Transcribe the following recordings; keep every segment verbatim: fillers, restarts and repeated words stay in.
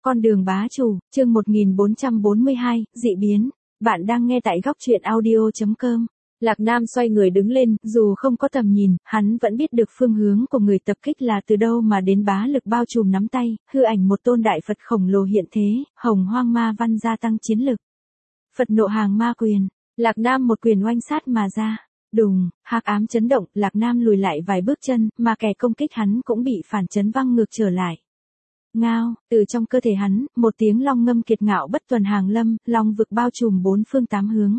Con đường bá chủ, chương một nghìn bốn trăm bốn mươi hai, dị biến. Bạn đang nghe tại góc truyện audio.com. Lạc Nam xoay người đứng lên, dù không có tầm nhìn, hắn vẫn biết được phương hướng của người tập kích là từ đâu mà đến, bá lực bao trùm nắm tay, hư ảnh một tôn đại Phật khổng lồ hiện thế, hồng hoang ma văn gia tăng chiến lực. Phật nộ hàng ma quyền, Lạc Nam một quyền oanh sát mà ra. Đùng, hắc ám chấn động, Lạc Nam lùi lại vài bước chân, mà kẻ công kích hắn cũng bị phản chấn văng ngược trở lại. Ngao, từ trong cơ thể hắn, một tiếng long ngâm kiệt ngạo bất tuần hàng lâm, long vực bao trùm bốn phương tám hướng.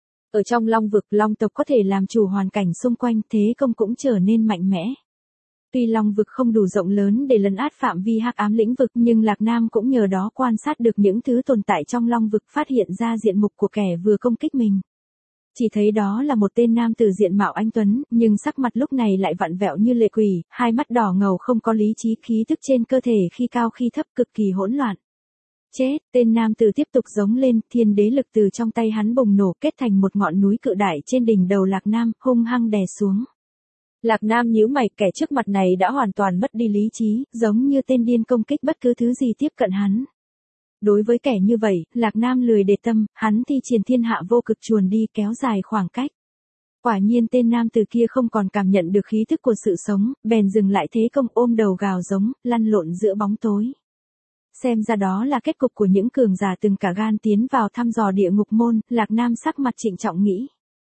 Ở trong long vực, long tộc có thể làm chủ hoàn cảnh xung quanh, thế công cũng trở nên mạnh mẽ. Tuy long vực không đủ rộng lớn để lấn át phạm vi hắc ám lĩnh vực, nhưng Lạc Nam cũng nhờ đó quan sát được những thứ tồn tại trong long vực, phát hiện ra diện mục của kẻ vừa công kích mình. Chỉ thấy đó là một tên nam tử diện mạo anh tuấn, nhưng sắc mặt lúc này lại vặn vẹo như lệ quỷ, hai mắt đỏ ngầu không có lý trí, khí thức trên cơ thể khi cao khi thấp cực kỳ hỗn loạn. Chết, tên nam tử tiếp tục giống lên, thiên đế lực từ trong tay hắn bùng nổ kết thành một ngọn núi cự đại trên đỉnh đầu Lạc Nam, hung hăng đè xuống. Lạc Nam nhíu mày, kẻ trước mặt này đã hoàn toàn mất đi lý trí, giống như tên điên công kích bất cứ thứ gì tiếp cận hắn. Đối với kẻ như vậy, Lạc Nam lười để tâm, hắn thi triển thiên hạ vô cực chuồn đi, kéo dài khoảng cách. Quả nhiên tên nam từ kia không còn cảm nhận được khí thức của sự sống, bèn dừng lại thế công, ôm đầu gào giống, lăn lộn giữa bóng tối. Xem ra đó là kết cục của những cường giả từng cả gan tiến vào thăm dò địa ngục môn, Lạc Nam sắc mặt trịnh trọng nghĩ.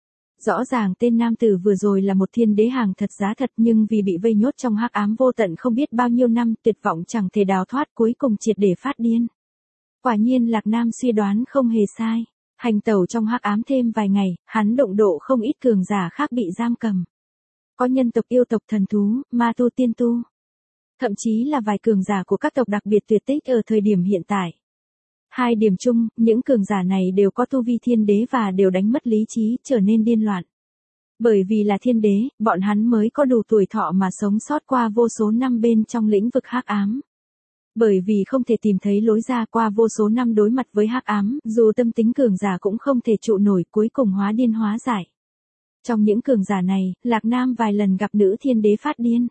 Rõ ràng tên nam tử vừa rồi là một thiên đế hàng thật giá thật, nhưng vì bị vây nhốt trong hắc ám vô tận không biết bao nhiêu năm, tuyệt vọng chẳng thể đào thoát, cuối cùng triệt để phát điên. Quả nhiên Lạc Nam suy đoán không hề sai. Hành tẩu trong hắc ám thêm vài ngày, hắn đụng độ không ít cường giả khác bị giam cầm. Có nhân tộc, yêu tộc, thần thú, ma tu, tiên tu. Thậm chí là vài cường giả của các tộc đặc biệt tuyệt tích ở thời điểm hiện tại. Hai điểm chung, những cường giả này đều có tu vi thiên đế và đều đánh mất lý trí, trở nên điên loạn. Bởi vì là thiên đế, bọn hắn mới có đủ tuổi thọ mà sống sót qua vô số năm bên trong lĩnh vực hắc ám. Bởi vì không thể tìm thấy lối ra, qua vô số năm đối mặt với hắc ám, dù tâm tính cường giả cũng không thể trụ nổi, cuối cùng hóa điên hóa giải. Trong những cường giả này, Lạc Nam vài lần gặp nữ thiên đế phát điên.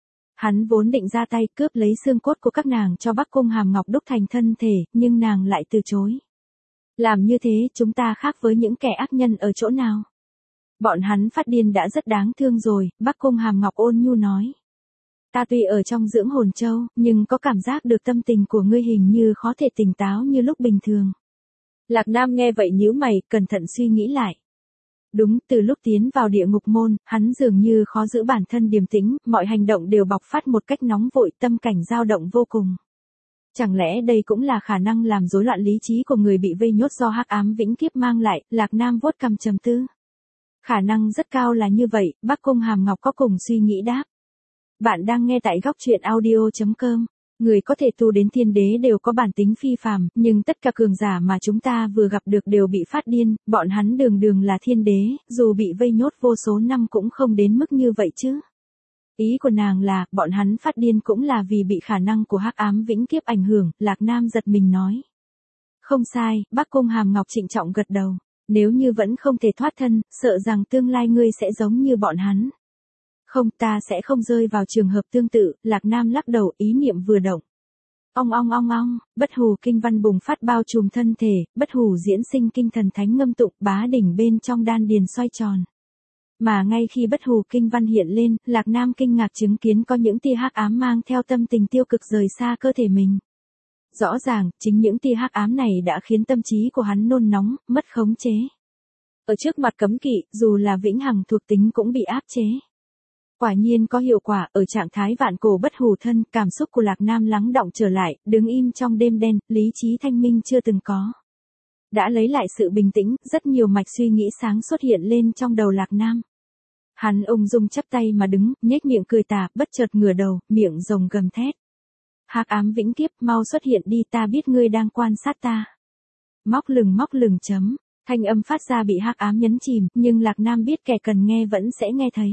Hắn vốn định ra tay cướp lấy xương cốt của các nàng cho Bắc Cung Hàm Ngọc đúc thành thân thể, nhưng nàng lại từ chối. Làm như thế chúng ta khác với những kẻ ác nhân ở chỗ nào? Bọn hắn phát điên đã rất đáng thương rồi, Bắc Cung Hàm Ngọc ôn nhu nói. Ta tuy ở trong dưỡng hồn châu, nhưng có cảm giác được tâm tình của ngươi hình như khó thể tỉnh táo như lúc bình thường. Lạc Nam nghe vậy nhíu mày, cẩn thận suy nghĩ lại. Đúng, từ lúc tiến vào địa ngục môn, hắn dường như khó giữ bản thân điềm tĩnh, mọi hành động đều bộc phát một cách nóng vội, tâm cảnh dao động vô cùng. Chẳng lẽ đây cũng là khả năng làm rối loạn lý trí của người bị vây nhốt do hắc ám vĩnh kiếp mang lại? Lạc Nam vuốt cằm trầm tư. Khả năng rất cao là như vậy, Bắc Cung Hàm Ngọc có cùng suy nghĩ đáp. Bạn đang nghe tại góc truyện audio.com. Người có thể tu đến thiên đế đều có bản tính phi phàm, nhưng tất cả cường giả mà chúng ta vừa gặp được đều bị phát điên, bọn hắn đường đường là thiên đế, dù bị vây nhốt vô số năm cũng không đến mức như vậy chứ. Ý của nàng là, bọn hắn phát điên cũng là vì bị khả năng của hắc ám vĩnh kiếp ảnh hưởng, Lạc Nam giật mình nói. Không sai, Bắc Cung Hàm Ngọc trịnh trọng gật đầu. Nếu như vẫn không thể thoát thân, sợ rằng tương lai ngươi sẽ giống như bọn hắn. Không, ta sẽ không rơi vào trường hợp tương tự, Lạc Nam lắc đầu, ý niệm vừa động. Ong ong ong ong, bất hù kinh văn bùng phát bao trùm thân thể, bất hù diễn sinh kinh thần thánh ngâm tụng, bá đỉnh bên trong đan điền xoay tròn. Mà ngay khi bất hù kinh văn hiện lên, Lạc Nam kinh ngạc chứng kiến có những tia hắc ám mang theo tâm tình tiêu cực rời xa cơ thể mình. Rõ ràng, chính những tia hắc ám này đã khiến tâm trí của hắn nôn nóng, mất khống chế. Ở trước mặt cấm kỵ, dù là vĩnh hằng thuộc tính cũng bị áp chế. Quả nhiên có hiệu quả, ở trạng thái vạn cổ bất hủ thân, cảm xúc của Lạc Nam lắng đọng trở lại, đứng im trong đêm đen, lý trí thanh minh chưa từng có. Đã lấy lại sự bình tĩnh, rất nhiều mạch suy nghĩ sáng xuất hiện lên trong đầu Lạc Nam. Hắn ung dung chắp tay mà đứng, nhếch miệng cười tà, bất chợt ngửa đầu, miệng rồng gầm thét. Hắc ám vĩnh kiếp, mau xuất hiện đi, ta biết ngươi đang quan sát ta. Móc lừng móc lừng chấm, thanh âm phát ra bị hắc ám nhấn chìm, nhưng Lạc Nam biết kẻ cần nghe vẫn sẽ nghe thấy.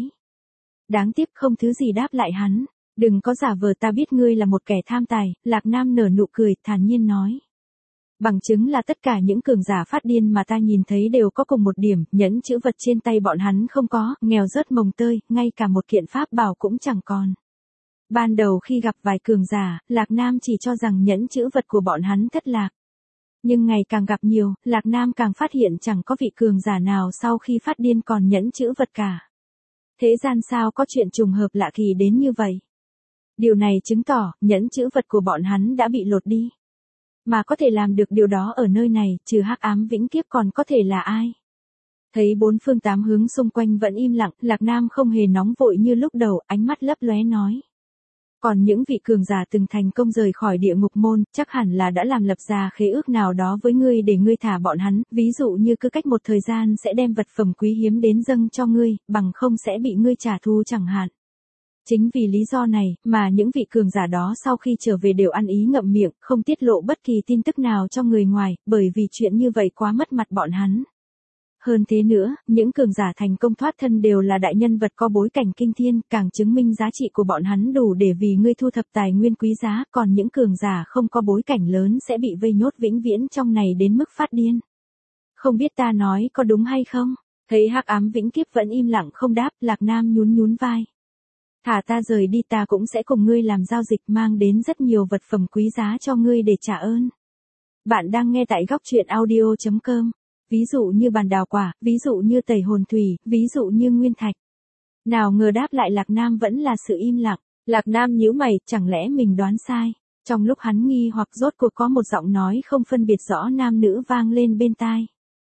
Đáng tiếc không thứ gì đáp lại hắn. Đừng có giả vờ, ta biết ngươi là một kẻ tham tài, Lạc Nam nở nụ cười, thản nhiên nói. Bằng chứng là tất cả những cường giả phát điên mà ta nhìn thấy đều có cùng một điểm, nhẫn chữ vật trên tay bọn hắn không có, nghèo rớt mồng tơi, ngay cả một kiện pháp bảo cũng chẳng còn. Ban đầu khi gặp vài cường giả, Lạc Nam chỉ cho rằng nhẫn chữ vật của bọn hắn thất lạc. Nhưng ngày càng gặp nhiều, Lạc Nam càng phát hiện chẳng có vị cường giả nào sau khi phát điên còn nhẫn chữ vật cả. Thế gian sao có chuyện trùng hợp lạ kỳ đến như vậy? Điều này chứng tỏ, nhẫn chữ vật của bọn hắn đã bị lột đi. Mà có thể làm được điều đó ở nơi này, trừ hắc ám vĩnh kiếp còn có thể là ai? Thấy bốn phương tám hướng xung quanh vẫn im lặng, Lạc Nam không hề nóng vội như lúc đầu, ánh mắt lấp lóe nói. Còn những vị cường giả từng thành công rời khỏi địa ngục môn, chắc hẳn là đã làm lập ra khế ước nào đó với ngươi để ngươi thả bọn hắn, ví dụ như cứ cách một thời gian sẽ đem vật phẩm quý hiếm đến dâng cho ngươi, bằng không sẽ bị ngươi trả thù chẳng hạn. Chính vì lý do này, mà những vị cường giả đó sau khi trở về đều ăn ý ngậm miệng, không tiết lộ bất kỳ tin tức nào cho người ngoài, bởi vì chuyện như vậy quá mất mặt bọn hắn. Hơn thế nữa, những cường giả thành công thoát thân đều là đại nhân vật có bối cảnh kinh thiên, càng chứng minh giá trị của bọn hắn đủ để vì ngươi thu thập tài nguyên quý giá, còn những cường giả không có bối cảnh lớn sẽ bị vây nhốt vĩnh viễn trong này đến mức phát điên. Không biết ta nói có đúng hay không? Thấy hắc ám vĩnh kiếp vẫn im lặng không đáp, Lạc Nam nhún nhún vai. Thả ta rời đi, ta cũng sẽ cùng ngươi làm giao dịch, mang đến rất nhiều vật phẩm quý giá cho ngươi để trả ơn. Bạn đang nghe tại góc truyện audio chấm com. Ví dụ như bàn đào quả, ví dụ như tẩy hồn thủy, ví dụ như nguyên thạch. Nào ngờ đáp lại Lạc Nam vẫn là sự im lặng. Lạc Nam nhíu mày, chẳng lẽ mình đoán sai? Trong lúc hắn nghi hoặc rốt cuộc có một giọng nói không phân biệt rõ nam nữ vang lên bên tai.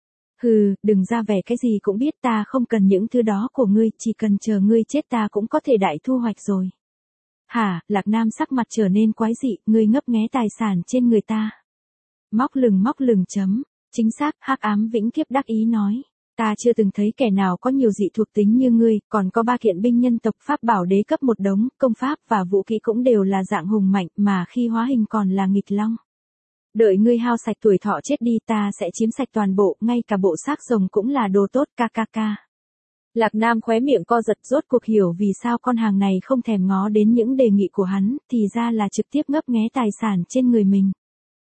Hừ, đừng ra vẻ cái gì cũng biết, ta không cần những thứ đó của ngươi, chỉ cần chờ ngươi chết ta cũng có thể đại thu hoạch rồi. Hả? Lạc Nam sắc mặt trở nên quái dị, ngươi ngấp nghé tài sản trên người ta. Móc lừng móc lừng chấm. Chính xác, hắc ám vĩnh kiếp đắc ý nói. Ta chưa từng thấy kẻ nào có nhiều dị thuộc tính như ngươi, còn có ba kiện binh nhân tộc pháp bảo đế cấp một đống, công pháp và vũ khí cũng đều là dạng hùng mạnh, mà khi hóa hình còn là nghịch long. Đợi ngươi hao sạch tuổi thọ chết đi, ta sẽ chiếm sạch toàn bộ, ngay cả bộ xác rồng cũng là đồ tốt, kkk. Lạc Nam khóe miệng co giật, rốt cuộc hiểu vì sao con hàng này không thèm ngó đến những đề nghị của hắn, thì ra là trực tiếp ngấp nghé tài sản trên người mình.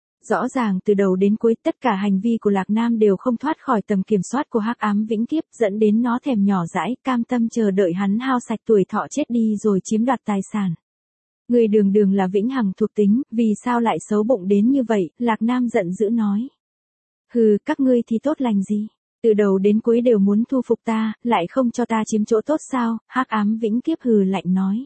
Rõ ràng từ đầu đến cuối tất cả hành vi của Lạc Nam đều không thoát khỏi tầm kiểm soát của hắc ám vĩnh kiếp, dẫn đến nó thèm nhỏ dãi, cam tâm chờ đợi hắn hao sạch tuổi thọ chết đi rồi chiếm đoạt tài sản. Người đường đường là vĩnh hằng thuộc tính, vì sao lại xấu bụng đến như vậy? Lạc Nam giận dữ nói. Hừ, các ngươi thì tốt lành gì? Từ đầu đến cuối đều muốn thu phục ta, lại không cho ta chiếm chỗ tốt sao? Hắc ám vĩnh kiếp hừ lạnh nói.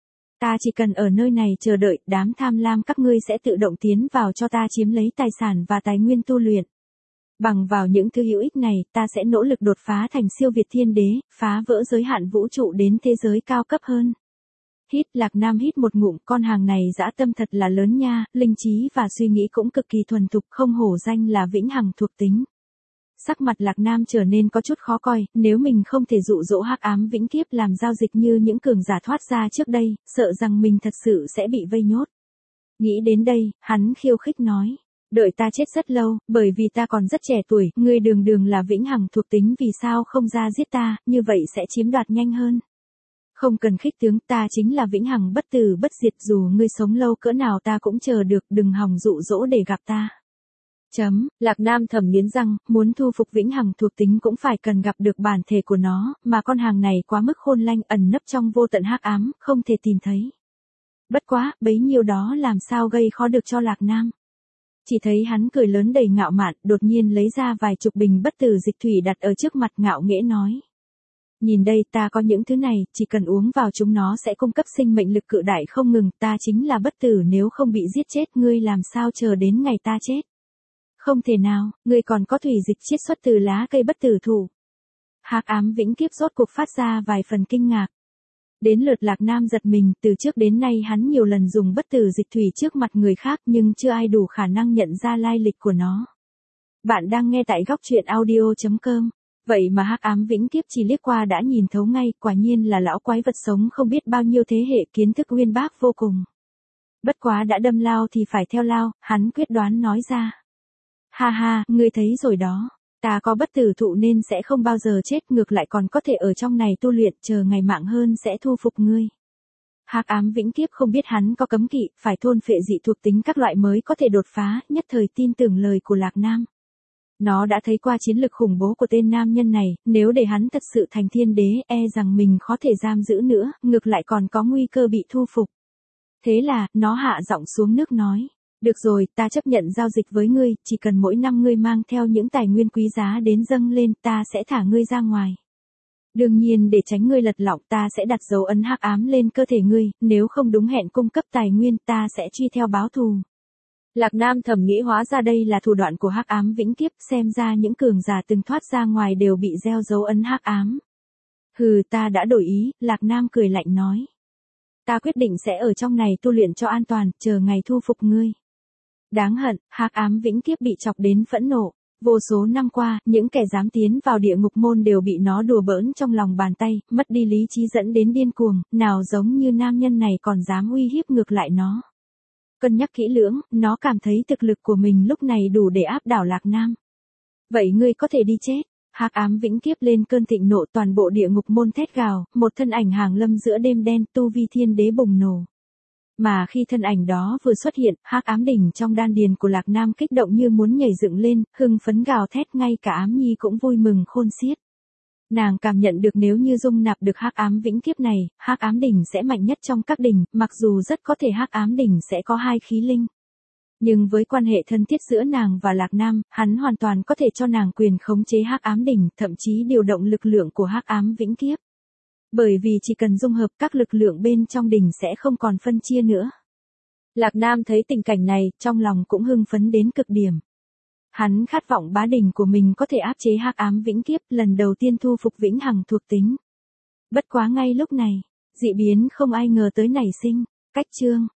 Ta chỉ cần ở nơi này chờ đợi, đám tham lam các ngươi sẽ tự động tiến vào cho ta chiếm lấy tài sản và tài nguyên tu luyện. Bằng vào những thứ hữu ích này, ta sẽ nỗ lực đột phá thành siêu việt thiên đế, phá vỡ giới hạn vũ trụ đến thế giới cao cấp hơn. Hít, Lạc Nam hít một ngụm, con hàng này dã tâm thật là lớn nha, linh trí và suy nghĩ cũng cực kỳ thuần thục, không hổ danh là vĩnh hằng thuộc tính. Sắc mặt Lạc Nam trở nên có chút khó coi, nếu mình không thể dụ dỗ hắc ám vĩnh kiếp làm giao dịch như những cường giả thoát ra trước đây, sợ rằng mình thật sự sẽ bị vây nhốt. Nghĩ đến đây, hắn khiêu khích nói, đợi ta chết rất lâu, bởi vì ta còn rất trẻ tuổi, ngươi đường đường là vĩnh hằng thuộc tính, vì sao không ra giết ta, như vậy sẽ chiếm đoạt nhanh hơn. Không cần khích tướng, ta chính là vĩnh hằng bất tử bất diệt, dù ngươi sống lâu cỡ nào ta cũng chờ được, đừng hòng dụ dỗ để gặp ta. Chấm, Lạc Nam thầm nghiến răng, muốn thu phục vĩnh hằng thuộc tính cũng phải cần gặp được bản thể của nó, mà con hàng này quá mức khôn lanh, ẩn nấp trong vô tận hắc ám, không thể tìm thấy. Bất quá, bấy nhiêu đó làm sao gây khó được cho Lạc Nam. Chỉ thấy hắn cười lớn đầy ngạo mạn, đột nhiên lấy ra vài chục bình bất tử dịch thủy đặt ở trước mặt, ngạo nghễ nói. Nhìn đây, ta có những thứ này, chỉ cần uống vào chúng nó sẽ cung cấp sinh mệnh lực cự đại không ngừng, ta chính là bất tử, nếu không bị giết chết ngươi làm sao chờ đến ngày ta chết. Không thể nào, ngươi còn có thủy dịch chiết xuất từ lá cây bất tử thụ. Hắc ám vĩnh kiếp rốt cuộc phát ra vài phần kinh ngạc. Đến lượt Lạc Nam giật mình, từ trước đến nay hắn nhiều lần dùng bất tử dịch thủy trước mặt người khác nhưng chưa ai đủ khả năng nhận ra lai lịch của nó. Bạn đang nghe tại góc truyện audio chấm com. Vậy mà hắc ám vĩnh kiếp chỉ liếc qua đã nhìn thấu ngay, quả nhiên là lão quái vật sống không biết bao nhiêu thế hệ, kiến thức uyên bác vô cùng. Bất quá đã đâm lao thì phải theo lao, hắn quyết đoán nói ra. Ha ha, ngươi thấy rồi đó, ta có bất tử thụ nên sẽ không bao giờ chết, ngược lại còn có thể ở trong này tu luyện, chờ ngày mạng hơn sẽ thu phục ngươi. Hắc ám vĩnh kiếp không biết hắn có cấm kỵ, phải thôn phệ dị thuộc tính các loại mới có thể đột phá, nhất thời tin tưởng lời của Lạc Nam. Nó đã thấy qua chiến lực khủng bố của tên nam nhân này, nếu để hắn thật sự thành thiên đế, e rằng mình khó thể giam giữ nữa, ngược lại còn có nguy cơ bị thu phục. Thế là, nó hạ giọng xuống nước nói. Được rồi, ta chấp nhận giao dịch với ngươi, chỉ cần mỗi năm ngươi mang theo những tài nguyên quý giá đến dâng lên, ta sẽ thả ngươi ra ngoài. Đương nhiên để tránh ngươi lật lọng, ta sẽ đặt dấu ấn hắc ám lên cơ thể ngươi, nếu không đúng hẹn cung cấp tài nguyên, ta sẽ truy theo báo thù. Lạc Nam thầm nghĩ hóa ra đây là thủ đoạn của hắc ám vĩnh kiếp, xem ra những cường giả từng thoát ra ngoài đều bị gieo dấu ấn hắc ám. Hừ, ta đã đổi ý, Lạc Nam cười lạnh nói. Ta quyết định sẽ ở trong này tu luyện cho an toàn, chờ ngày thu phục ngươi. Đáng hận, hắc ám vĩnh kiếp bị chọc đến phẫn nộ. Vô số năm qua, những kẻ dám tiến vào địa ngục môn đều bị nó đùa bỡn trong lòng bàn tay, mất đi lý trí dẫn đến điên cuồng, nào giống như nam nhân này còn dám uy hiếp ngược lại nó. Cân nhắc kỹ lưỡng, nó cảm thấy thực lực của mình lúc này đủ để áp đảo Lạc Nam. Vậy ngươi có thể đi chết. Hắc ám vĩnh kiếp lên cơn thịnh nộ, toàn bộ địa ngục môn thét gào, một thân ảnh hàng lâm giữa đêm đen, tu vi thiên đế bùng nổ. Mà khi thân ảnh đó vừa xuất hiện, hắc ám đỉnh trong đan điền của Lạc Nam kích động như muốn nhảy dựng lên, hưng phấn gào thét, ngay cả Ám Nhi cũng vui mừng khôn xiết. Nàng cảm nhận được nếu như dung nạp được hắc ám vĩnh kiếp này, hắc ám đỉnh sẽ mạnh nhất trong các đỉnh, mặc dù rất có thể hắc ám đỉnh sẽ có hai khí linh. Nhưng với quan hệ thân thiết giữa nàng và Lạc Nam, hắn hoàn toàn có thể cho nàng quyền khống chế hắc ám đỉnh, thậm chí điều động lực lượng của hắc ám vĩnh kiếp. Bởi vì chỉ cần dung hợp, các lực lượng bên trong đỉnh sẽ không còn phân chia nữa. Lạc Nam thấy tình cảnh này, trong lòng cũng hưng phấn đến cực điểm. Hắn khát vọng bá đỉnh của mình có thể áp chế hắc ám vĩnh kiếp, lần đầu tiên thu phục vĩnh hằng thuộc tính. Bất quá ngay lúc này, dị biến không ai ngờ tới nảy sinh. Cách chương